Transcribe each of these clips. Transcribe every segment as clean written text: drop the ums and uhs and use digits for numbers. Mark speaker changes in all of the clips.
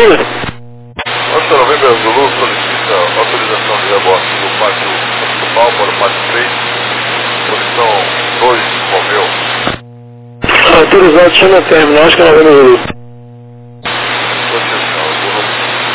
Speaker 1: Lula.
Speaker 2: Nossa, Novembro Zulu solicita autorização de rebote do pátio principal para o pátio 3, posição 2, moveu.
Speaker 1: Autorizado, chama terminal, acho que é Novembro Zulu.
Speaker 2: Posição Zulu.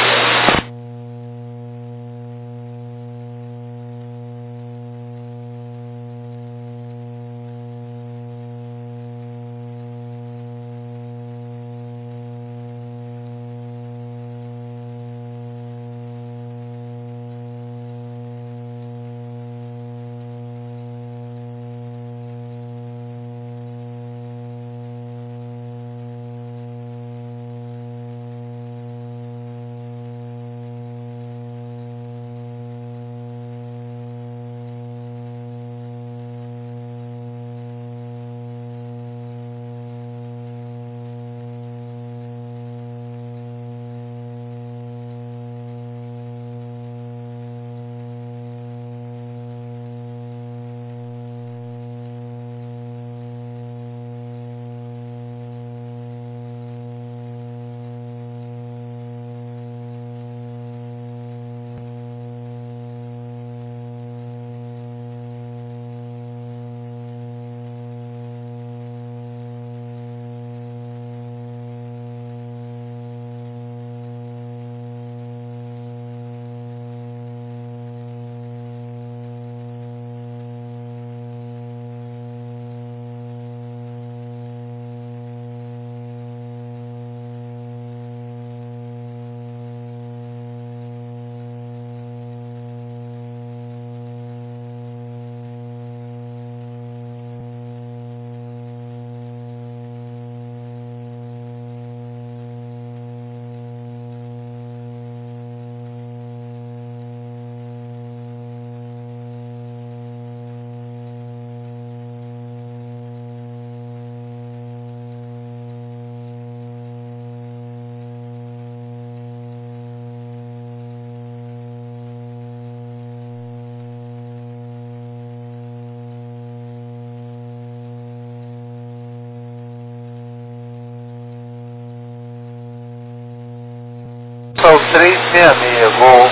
Speaker 2: São 366, voo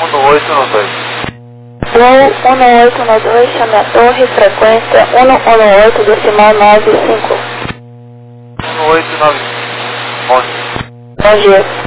Speaker 2: 1892.
Speaker 3: Voo 1892, chame a torre, frequência 118, decimal 95.
Speaker 2: 1895. Bom dia.
Speaker 3: Bom dia.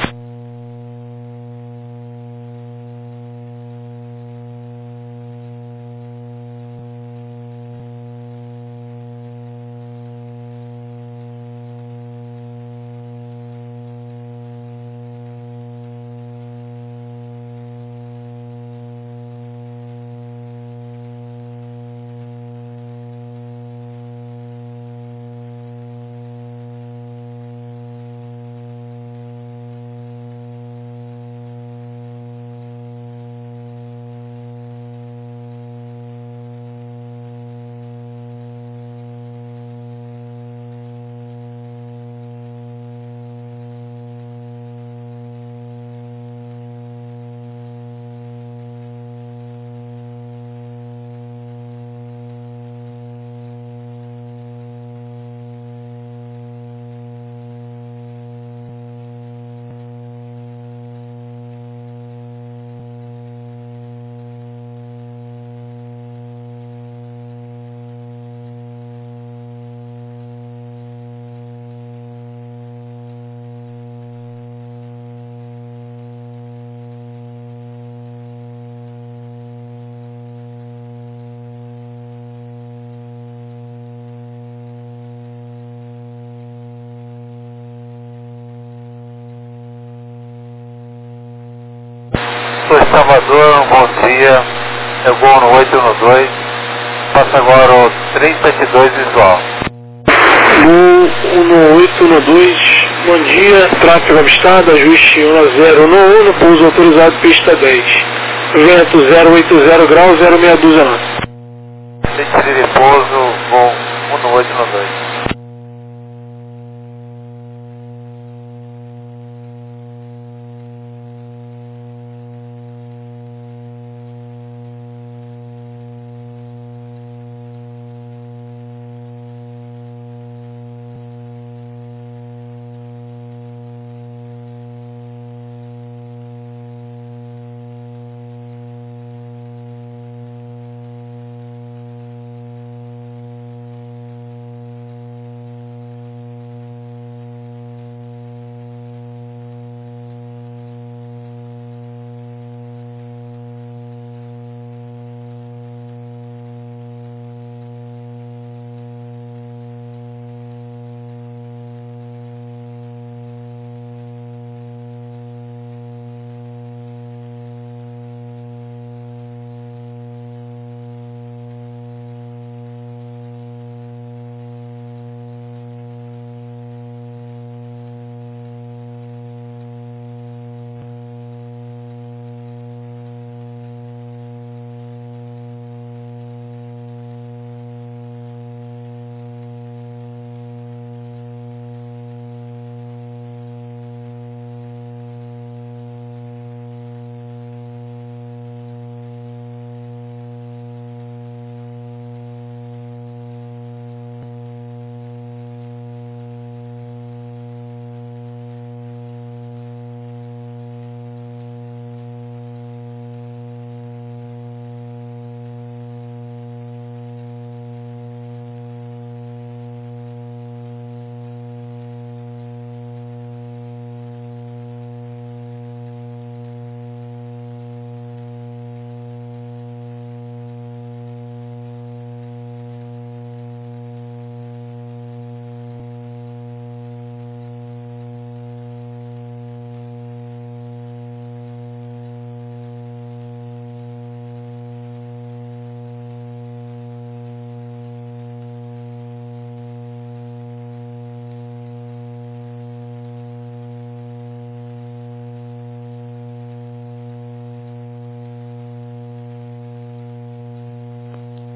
Speaker 2: Sou de Salvador, bom dia. Eu vou no 812. Passa agora o 372 visual.
Speaker 1: Voo 1812, bom dia, tráfego avistado, ajuste 10 no pouso autorizado, pista 10. Vento 080 graus, 06 dúzia lá.
Speaker 2: Retire de pouso, voo 1892.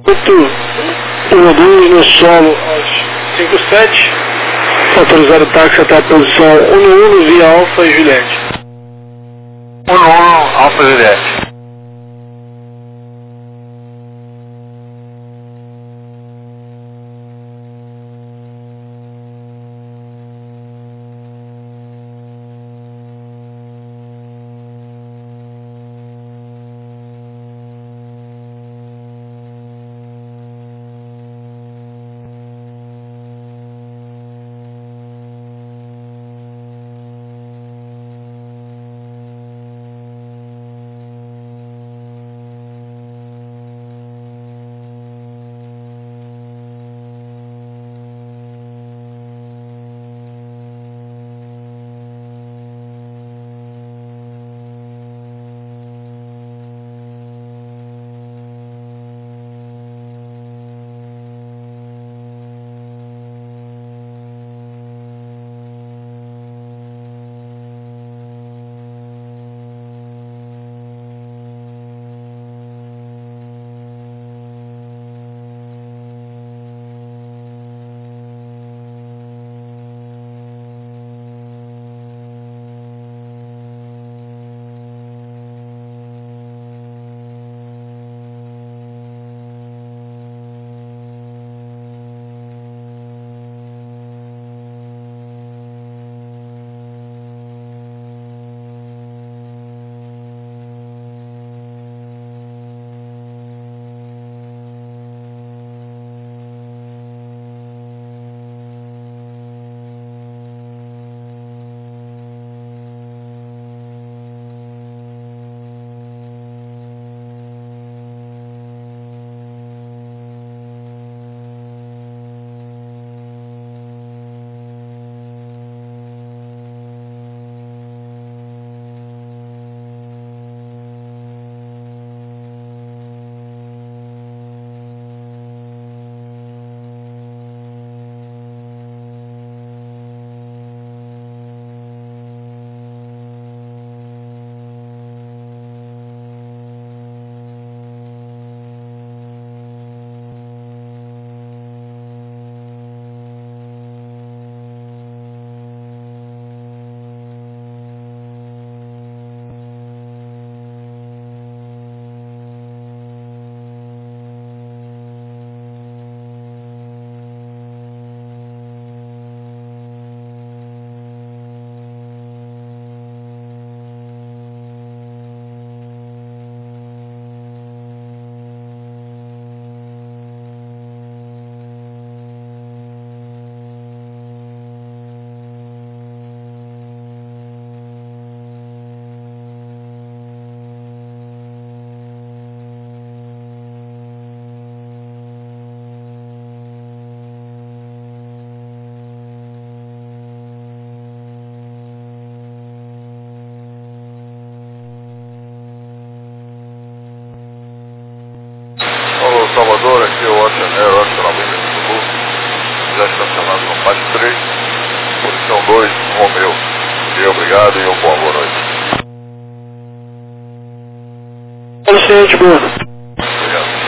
Speaker 1: 812 no solo às 57. Autorizado o táxi até a posição 11 via Alfa e Juliette.
Speaker 2: 11 Alfa Juliette. Salvador, aqui é o Oceanero, estacionamento do Sul, já estacionado no pátio 3, posição 2, Romeu. E obrigado e uma boa noite.
Speaker 1: Excelente, boa.
Speaker 2: Obrigado.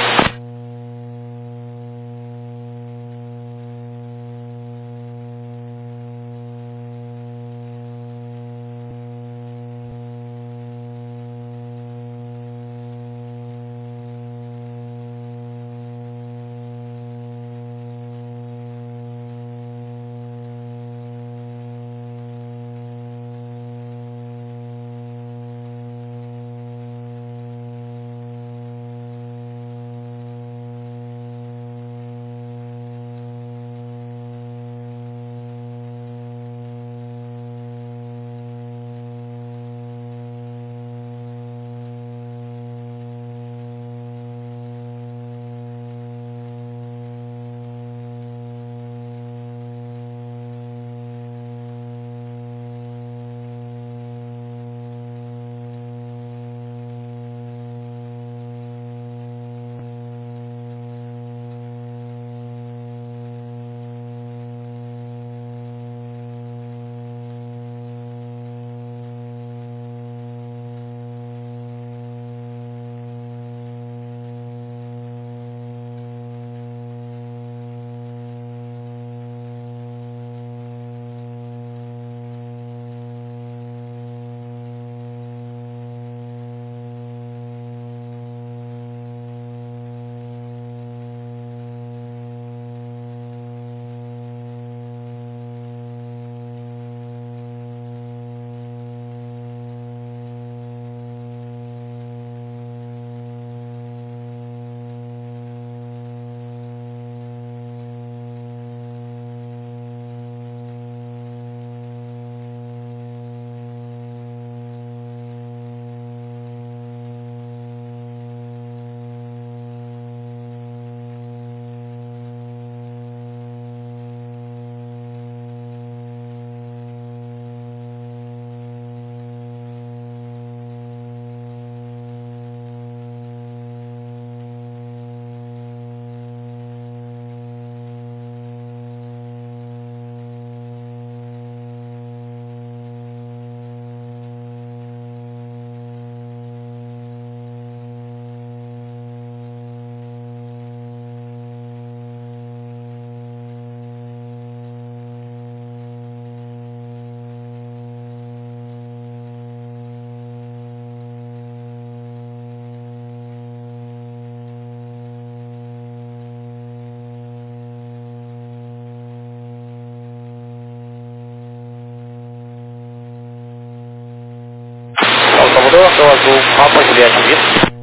Speaker 4: do Papa Juliette Vitor.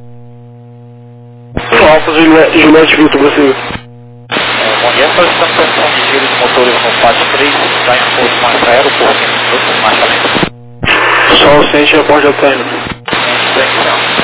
Speaker 1: Alfa Juliette Vitor, você.
Speaker 4: Bom dia, solicitando posição de giro de motores no Pátio 3, está em curso mais aeroporto, minutos, marcha lenta.
Speaker 1: Sol Ciente, aeroporto de Atena.
Speaker 4: Ciente,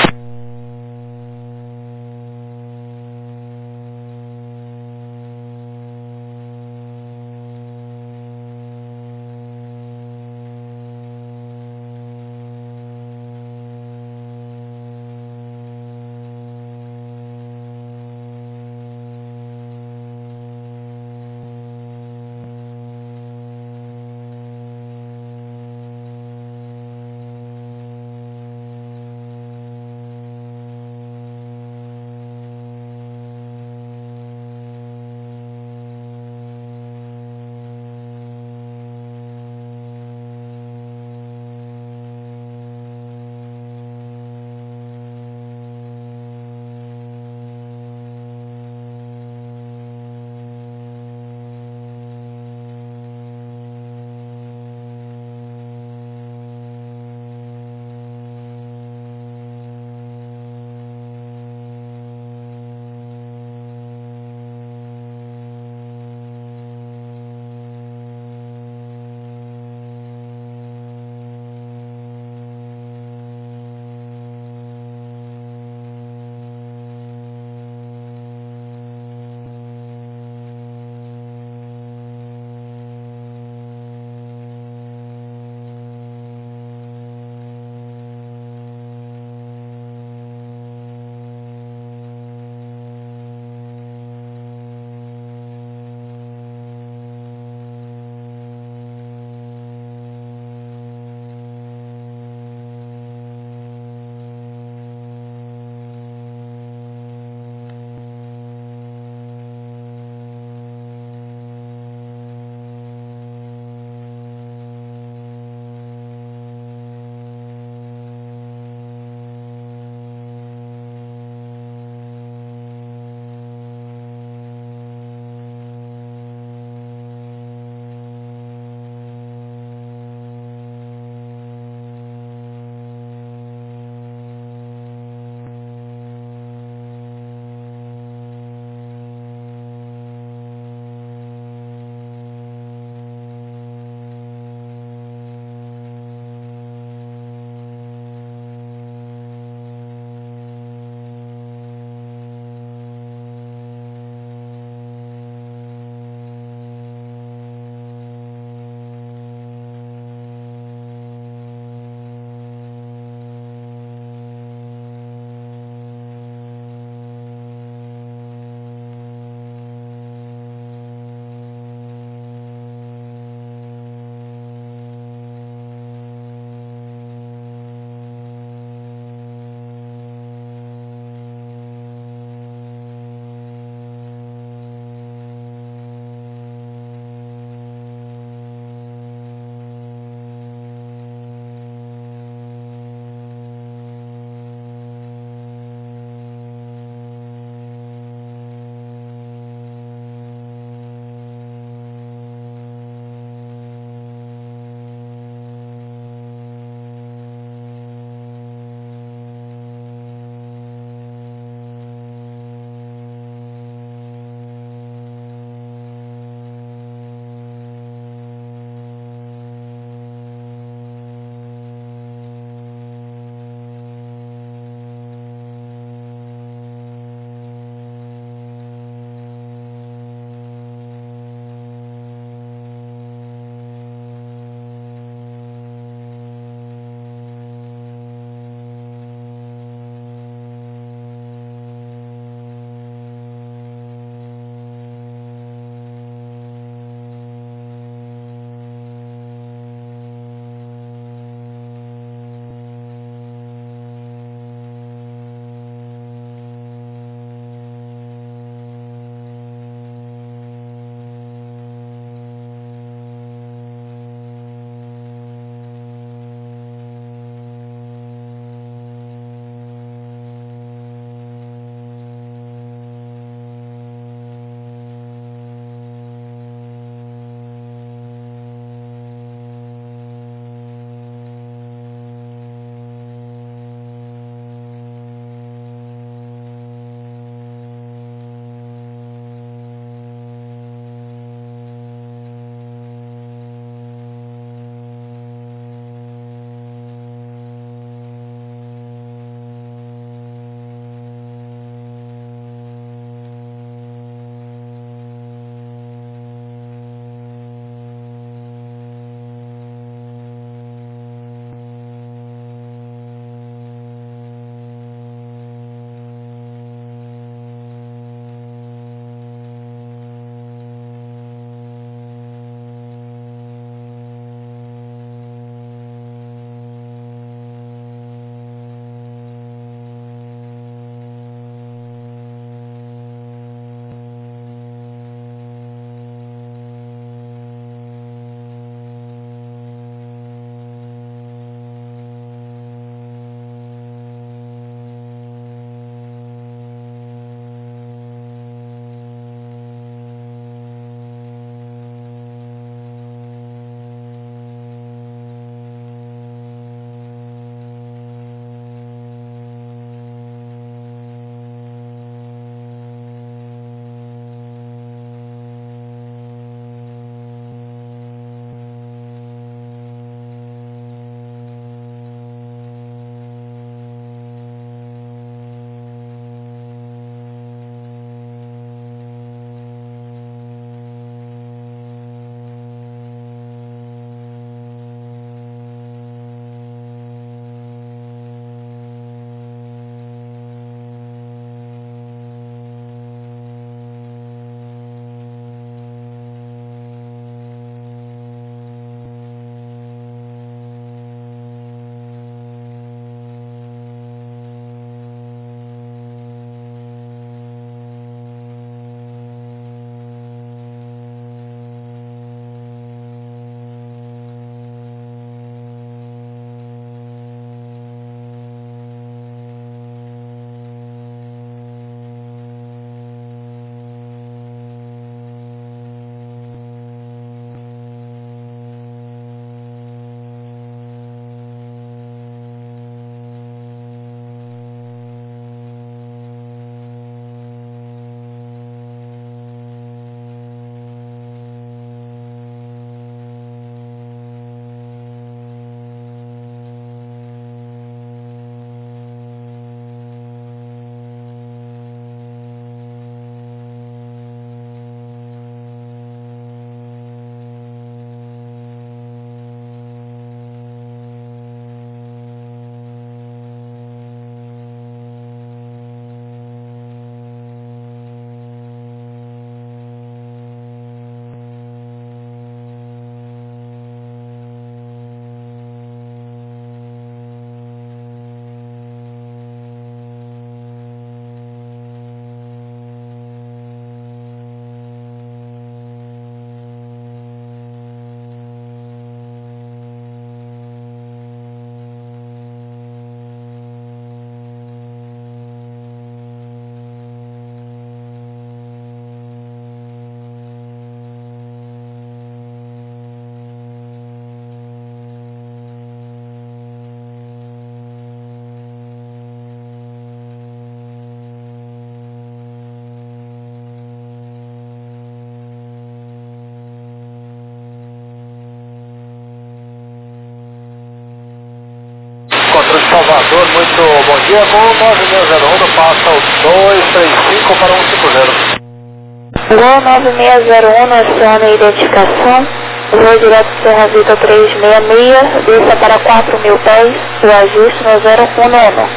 Speaker 5: Senador, muito bom dia. Gol 9601 passa o 235 para 150.
Speaker 3: Gol 9601, aciona a identificação. Voo direto Serra Vida 366, desça para 4.000 pés, o ajuste no 011.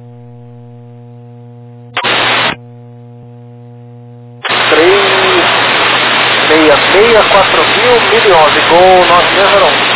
Speaker 5: 366, 4.000, 1011, Gol 9601.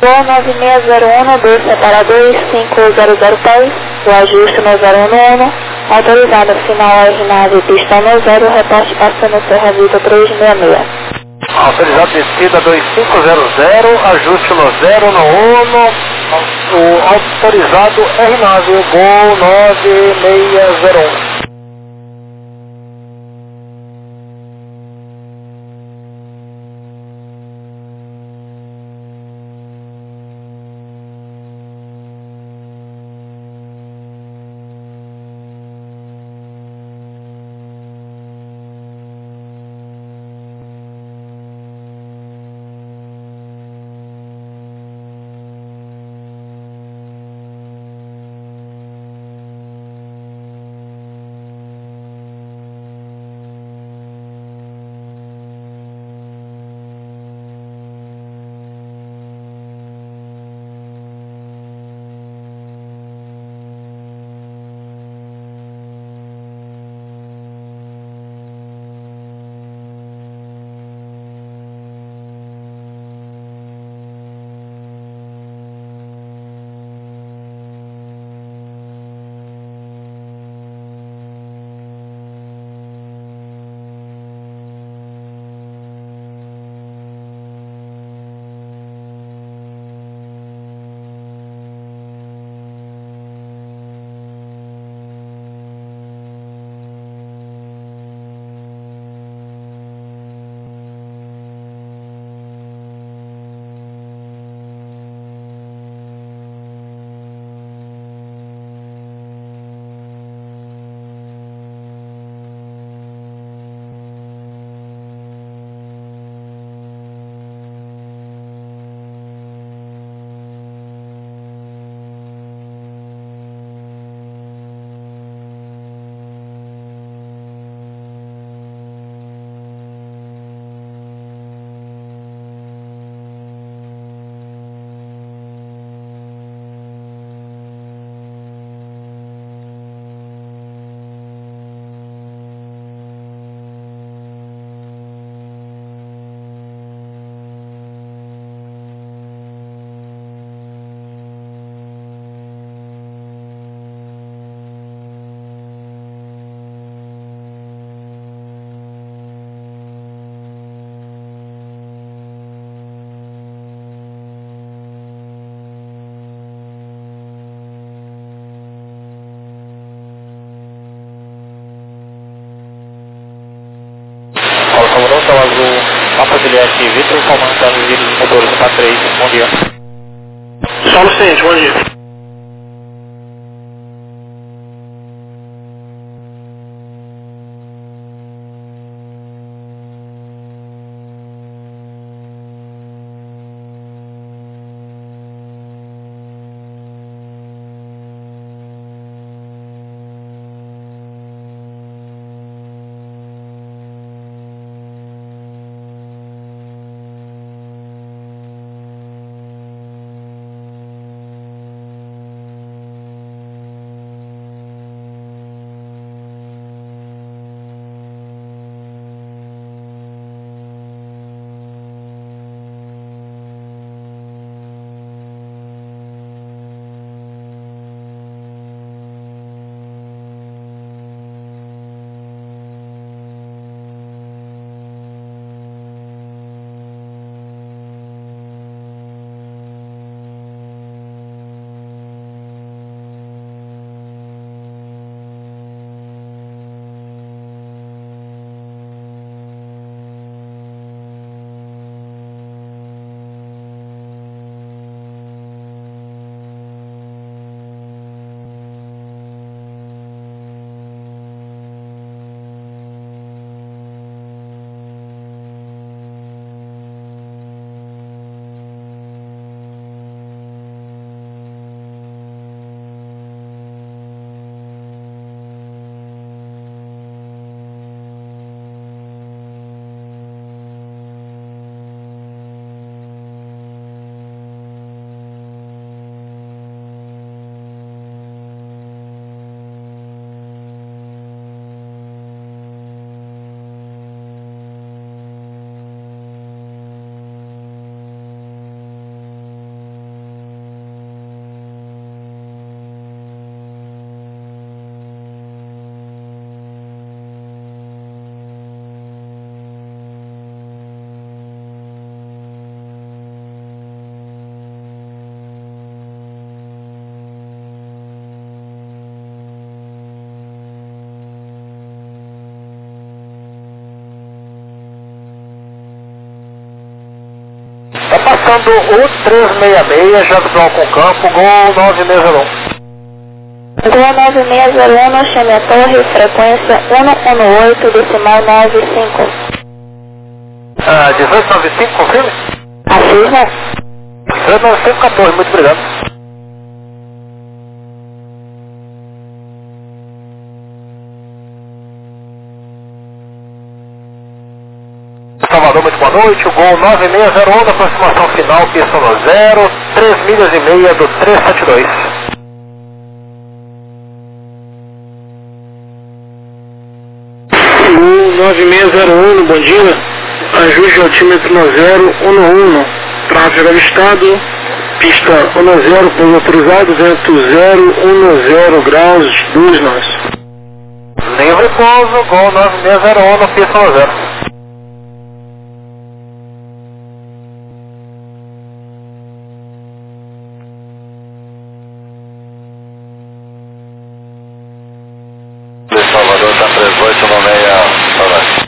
Speaker 3: Gol 9601, desça para 2500 pés, o ajuste no 011, autorizado final R9, pista no 0, reporte passando Serra Vida 366.
Speaker 5: Autorizado descida 2500, ajuste no 0 no 1, o autorizado R9, Gol 9601.
Speaker 4: Comandante Azul, Papa Juliette, Vitor, comandando giro dos motores no K3, bom dia.
Speaker 1: Solo ciente, bom dia.
Speaker 5: Tá passando o 366, Jackson com campo, Gol 9601.
Speaker 3: Gol 9601, chame a torre, frequência 118, decimal 95.
Speaker 5: 1895, confirme?
Speaker 3: Afirma.
Speaker 5: 1895 com a torre, muito obrigado. Salvador, muito boa noite. O Gol 9601 da aproximação final, pista no 0, 3 milhas e meia do 372.
Speaker 1: Gol 9601, bom dia. Ajuste altímetro no 011. Tráfego avistado. Pista 10, pouso autorizado, vento 010 graus, 2 nós.
Speaker 5: Livre pouso, Gol 9601 na pista no 0.
Speaker 2: Salvador está 3896,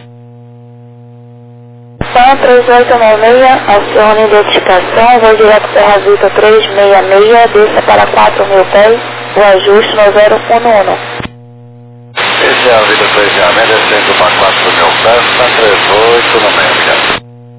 Speaker 3: São 3896, acione identificação, voo direto Serra Vita 366, desça para 4.000 pés, o ajuste no 011.
Speaker 2: esse é a Vida 366, descendo para 4.000 pés, está 3896.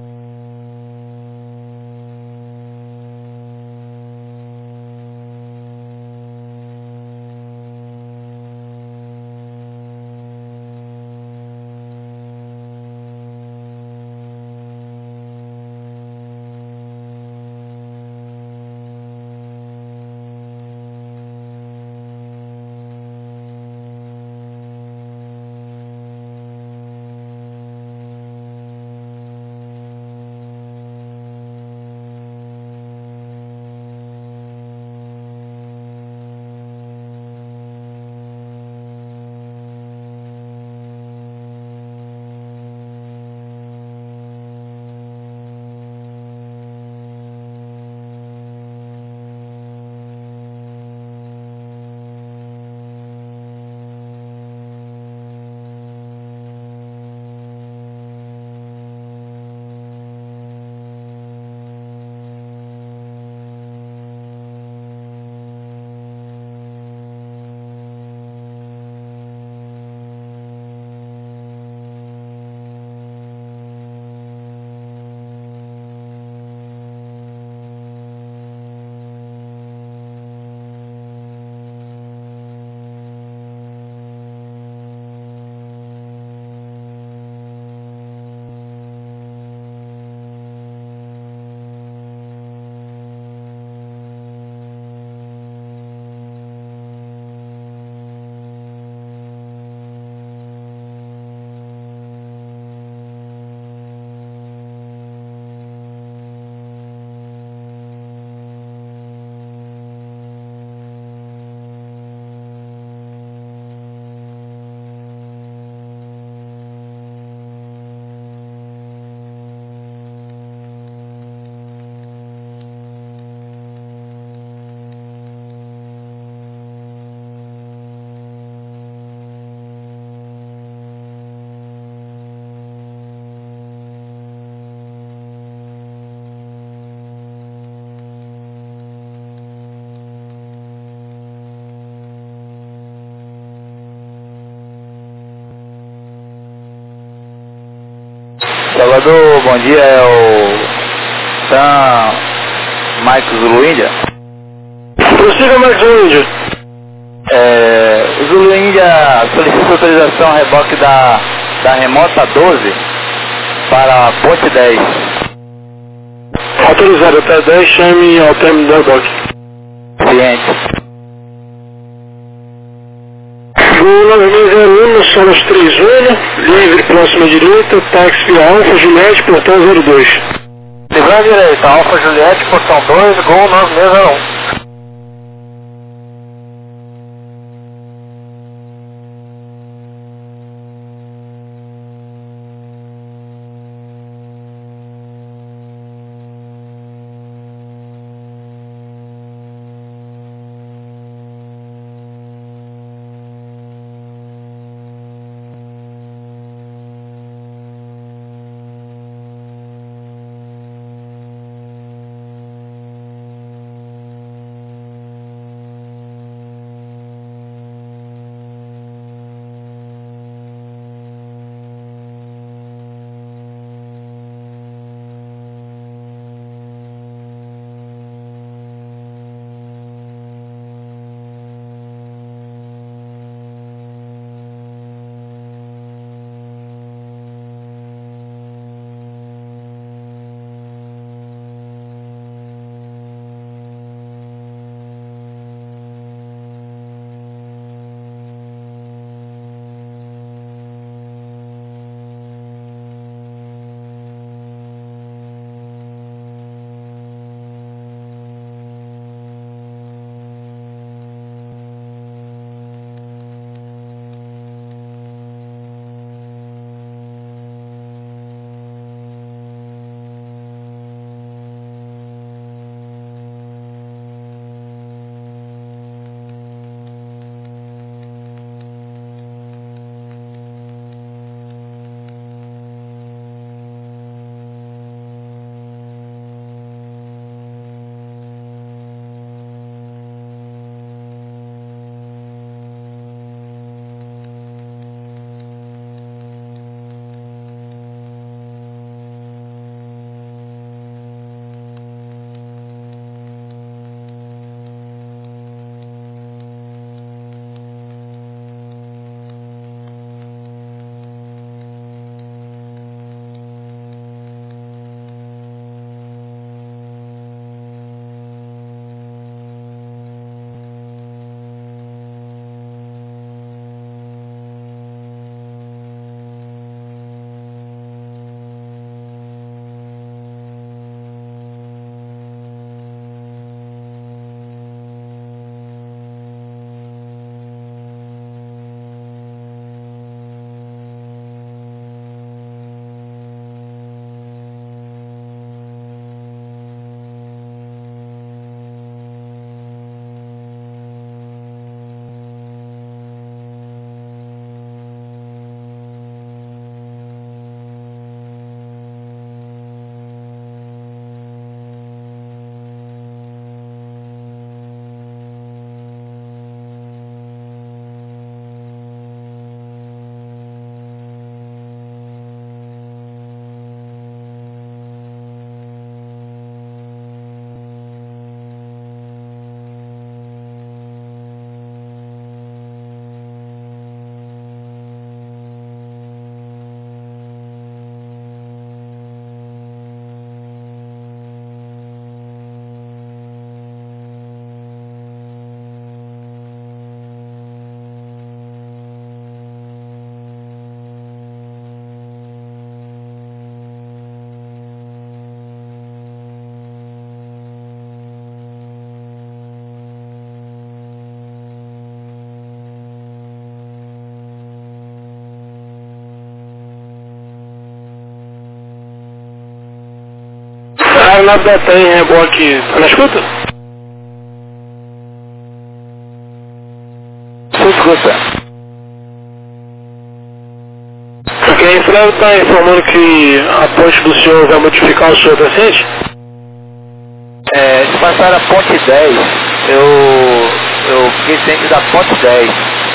Speaker 4: Salvador, bom dia, é o Sam Mike Zulu Índia.
Speaker 1: Prossiga mais um, Índia.
Speaker 4: O Zulu Índia solicita autorização a reboque da remota 12 para Ponte 10.
Speaker 1: Autorizado até 10, chame ao término da reboque.
Speaker 4: Ciente.
Speaker 1: Gol 9601, somos 31, livre próxima direita, táxi via Alfa Juliette, portão 02.
Speaker 5: Livre à direita, Alfa Juliette, portão 2, Gol 9601.
Speaker 1: aeronave da TEM, reboque, tá na escuta?
Speaker 4: Sim, escuta.
Speaker 1: Porque a Infraero está informando que a ponte do senhor vai modificar o senhor, tá ciente?
Speaker 4: Se passar a ponte 10, eu fiquei ciente da ponte 10.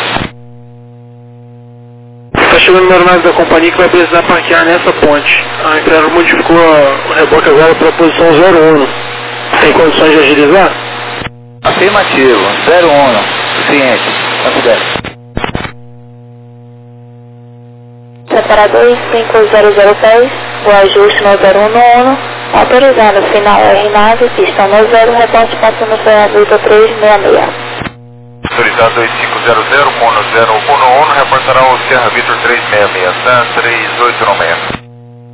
Speaker 1: Está chegando uma aeronave da companhia que vai precisar parquear nessa ponte. A Infraero modificou o reboque agora para a posição 01. Tem condições de agilizar?
Speaker 4: Afirmativo, 01, suficiente, considera.
Speaker 3: Separador 50010, o ajuste no 011, autorizado final R9, pista no 0, reporte passando pela Vitor 366.
Speaker 2: Autorizado 2500, Mono 011, reportará o Sierra Vitor 366, tá? 3896.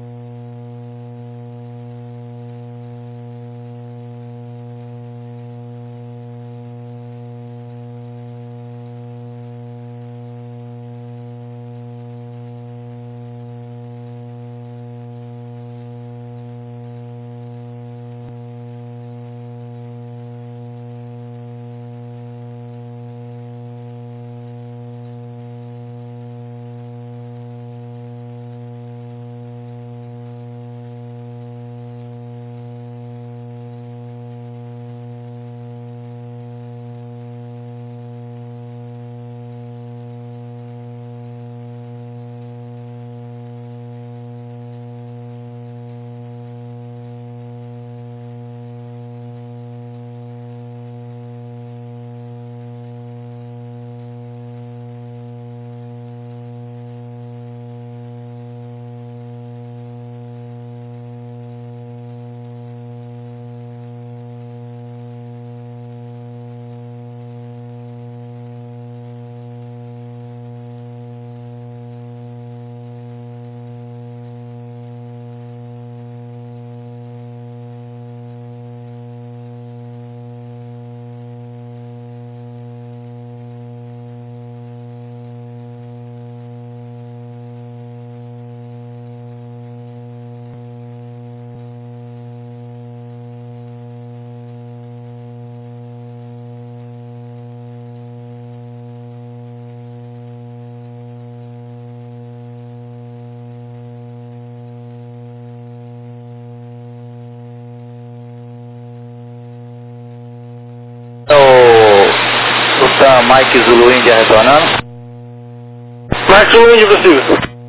Speaker 4: O Mike Zulu India retornando.
Speaker 1: Mike Zulu India, possível.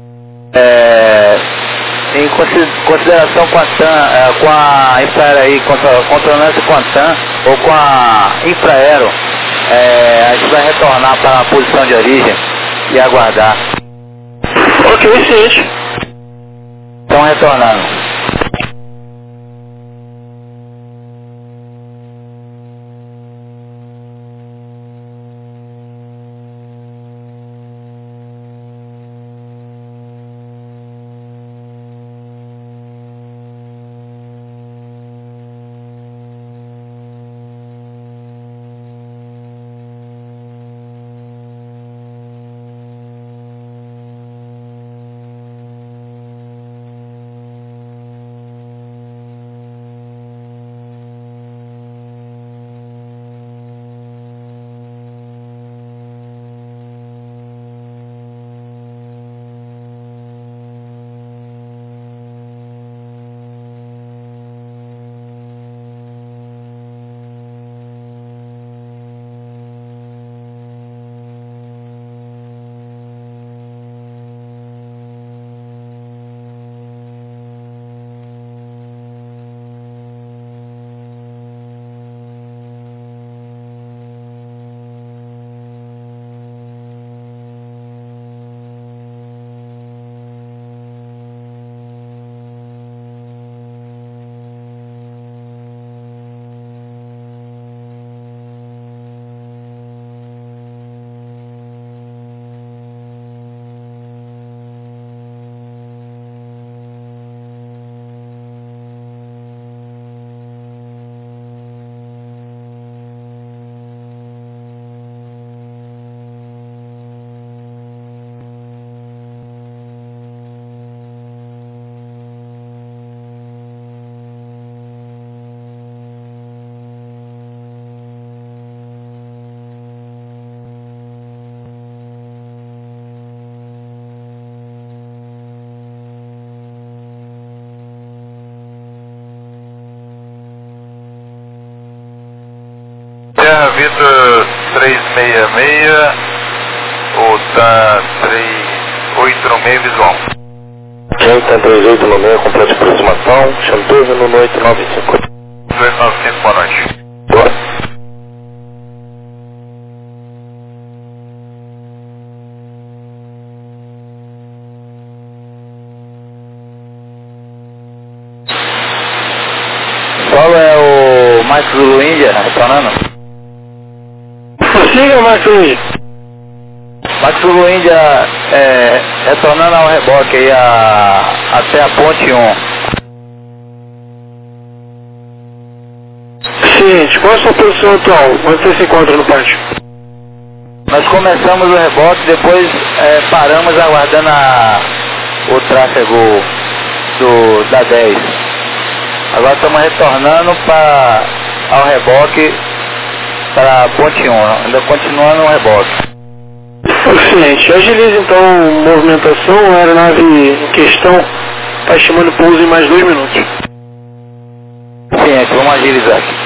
Speaker 4: Em consideração com a TAM, com a Infraero aí, controlância com a TAM ou com a Infraero, a gente vai retornar para a posição de origem e aguardar.
Speaker 1: Ok, ciente.
Speaker 4: Estão retornando.
Speaker 2: Serra Vitor 366, ou tá 3896 visual.
Speaker 5: Gente, 3896, completa aproximação, Chantuve no 895.
Speaker 2: 895, boa noite.
Speaker 5: Boa.
Speaker 4: Solo é o Max Zulu Índia, retornando?
Speaker 1: Siga, Marcos.
Speaker 4: Max Zulu Índia retornando ao reboque aí até a ponte 1.
Speaker 1: Seguinte, qual é a sua posição atual? Onde você se encontra no pátio?
Speaker 4: Nós começamos o reboque, depois paramos aguardando o tráfego da 10. Agora estamos retornando ao reboque para a ponte 1, ainda continuando o reboque.
Speaker 1: Excelente. Agilize então a movimentação, a aeronave em questão está estimando pouso em mais 2 minutos.
Speaker 4: Sim, vamos agilizar aqui.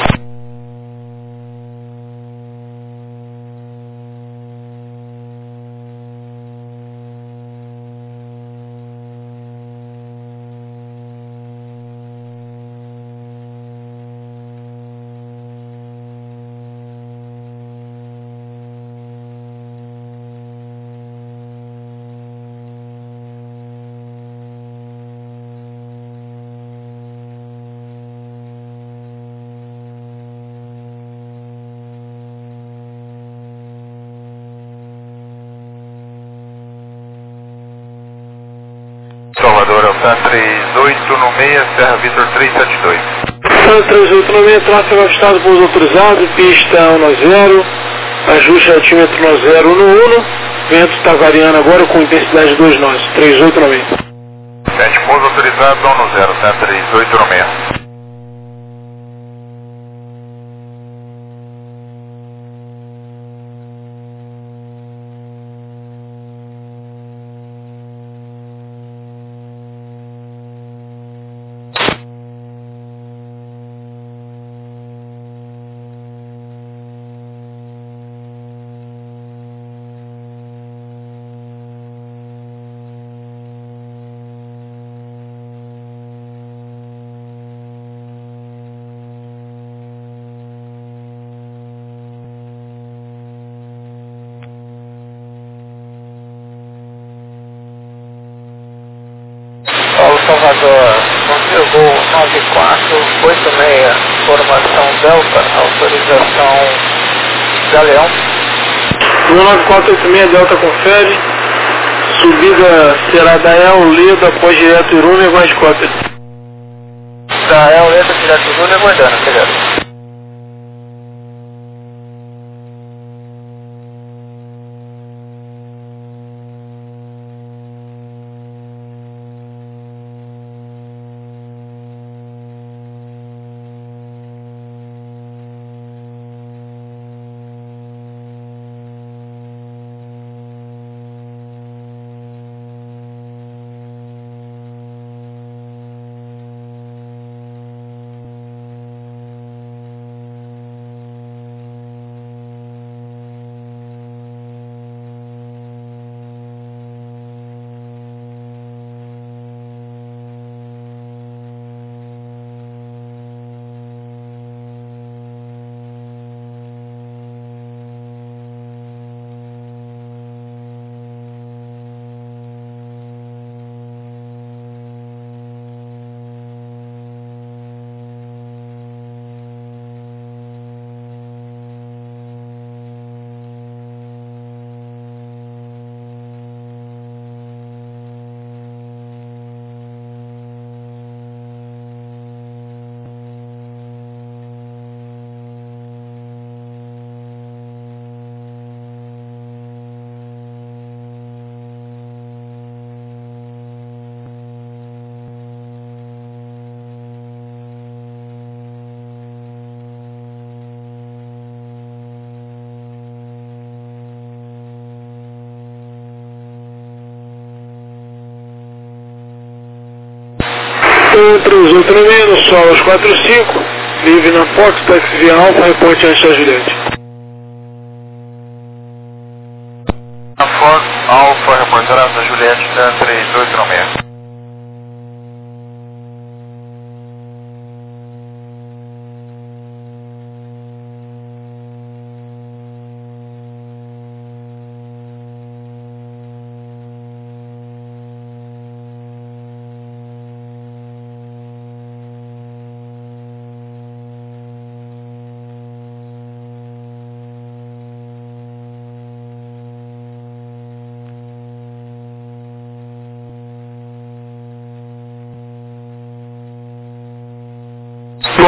Speaker 2: Salvador, Alta 3896, Serra Vitor 372.
Speaker 1: Alta 3896, tráfego avistado, pouso autorizado, pista 10, ajuste altímetro 10 no 1, vento está variando agora com intensidade 2 nós, 3896.
Speaker 2: 7, pouso autorizado 10, tá 3896.
Speaker 6: Salvador, confirmou 9486, formação Delta, autorização Galeão.
Speaker 1: 9486 Delta confere, subida será da El Leda após direto Iruna e Guascota.
Speaker 6: Da El Leda direto Iruna e Guardana, beleza.
Speaker 1: Entre os outros menos, só os 45, vive na Fox, táxi via Alfa, reporte antes da Juliette.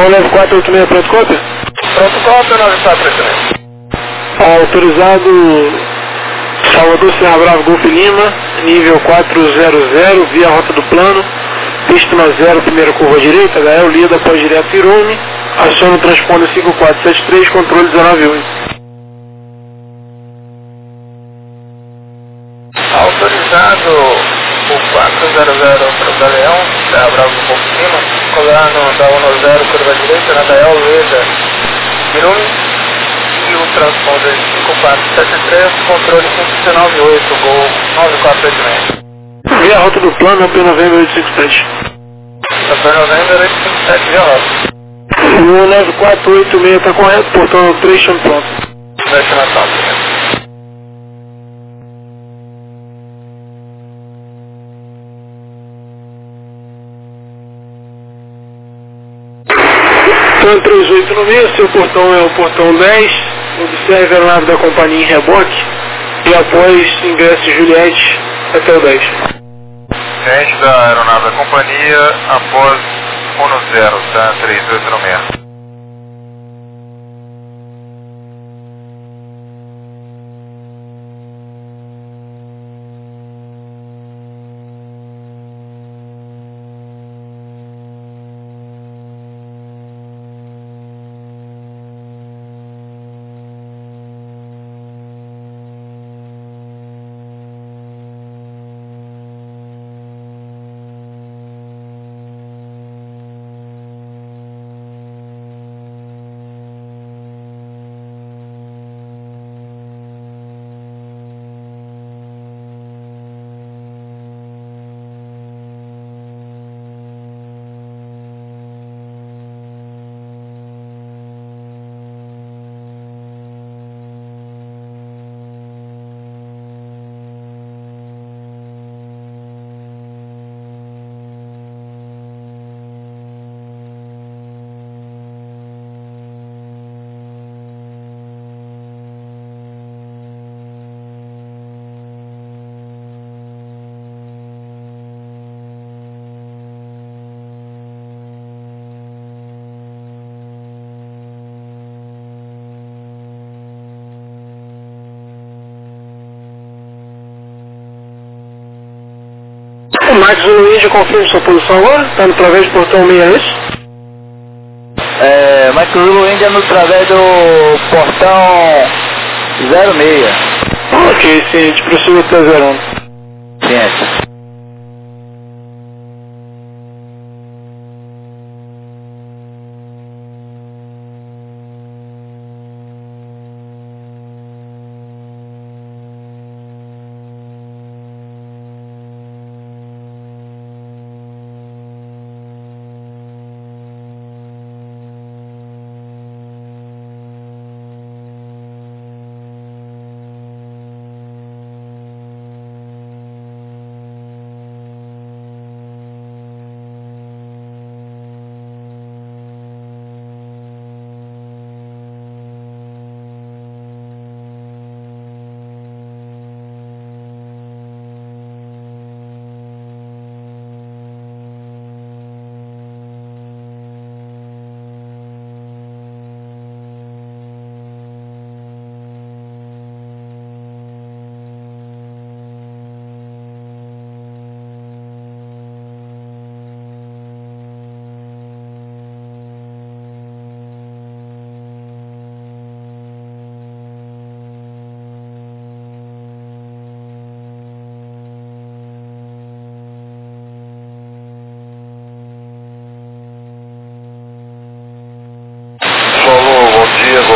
Speaker 1: 9486, pronto cópia?
Speaker 6: Pronto, cópia, 9486.
Speaker 1: Autorizado Salvador Serra Bravo Golf Lima, nível 400, via rota do plano, pista 0, primeira curva direita, HL, lida após direto Irome, aciona o transponder 5473, controle 198.
Speaker 6: Autorizado o 400 para o Galeão, Serra Bravo Golf Lima, colando da 10, curva direita, na HL, lida Irome. E o transponder 5473, controle 598, Gol 9486.
Speaker 1: Via rota do plano, AP November 857.
Speaker 6: AP November 857, via rota.
Speaker 1: O 9486 está correto, portão 3, chão pronto.
Speaker 6: Destinação.
Speaker 1: Então 38 no meio, seu portão é o portão 10. Observe a aeronave da companhia em reboque e após ingresso Juliette até o 10.
Speaker 2: Gente da aeronave da companhia após 10, tá? 3896.
Speaker 1: Max Luiz, confirme sua posição agora, está através do portão 6, é isso?
Speaker 4: Max Zulu Índia no através do portão 06.
Speaker 1: Ok, ciente, prossiga até 01.
Speaker 4: Ciente.